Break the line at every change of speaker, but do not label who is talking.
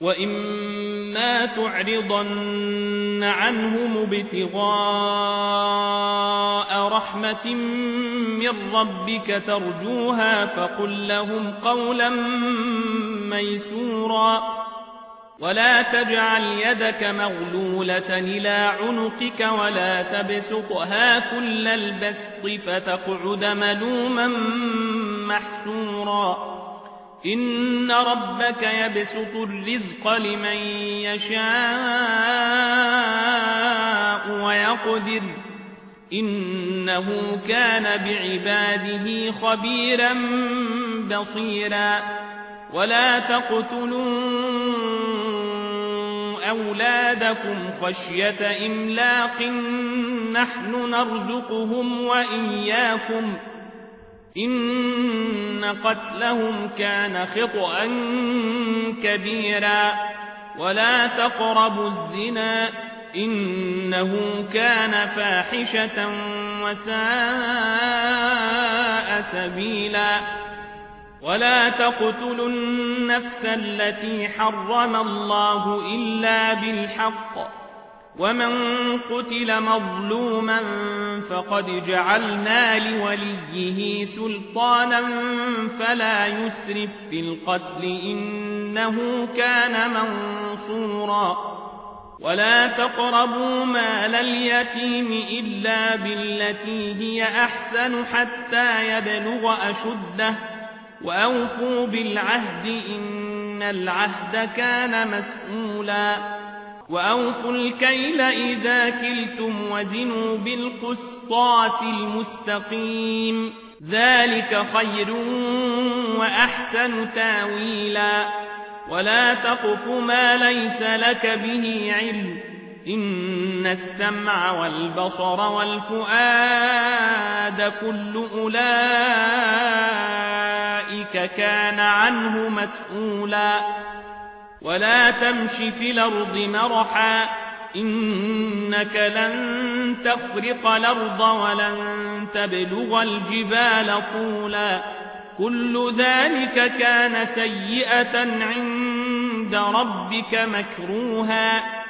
وإما تعرضن عنهم ابتغاء رحمة من ربك ترجوها فقل لهم قولا ميسورا ولا تجعل يدك مغلولة إلى عنقك ولا تبسطها كل البسط فتقعد ملوما محسورا إن ربك يبسط الرزق لمن يشاء ويقدر إنه كان بعباده خبيرا بصيرا ولا تقتلوا أولادكم خشية إملاق نحن نرزقهم وإياكم إن قتلهم كان خطأ كبيرا ولا تقربوا الزنا إنه كان فاحشة وساء سبيلا ولا تقتلوا النفس التي حرم الله إلا بالحق ومن قتل مظلوما فقد جعلنا لوليه سلطانا فلا يسرف في القتل إنه كان منصورا ولا تقربوا مال اليتيم إلا بالتي هي أحسن حتى يبلغ أشده وأوفوا بالعهد إن العهد كان مسؤولا وأوفوا الكيل إذا كلتم وزنوا بالقسطاس المستقيم ذلك خير وأحسن تاويلا ولا تقف ما ليس لك به علم إن السمع والبصر والفؤاد كل أولئك كان عنه مسؤولا ولا تمش في الأرض مرحا إنك لن تخرق الأرض ولن تبلغ الجبال طولا كل ذلك كان سيئة عند ربك مكروها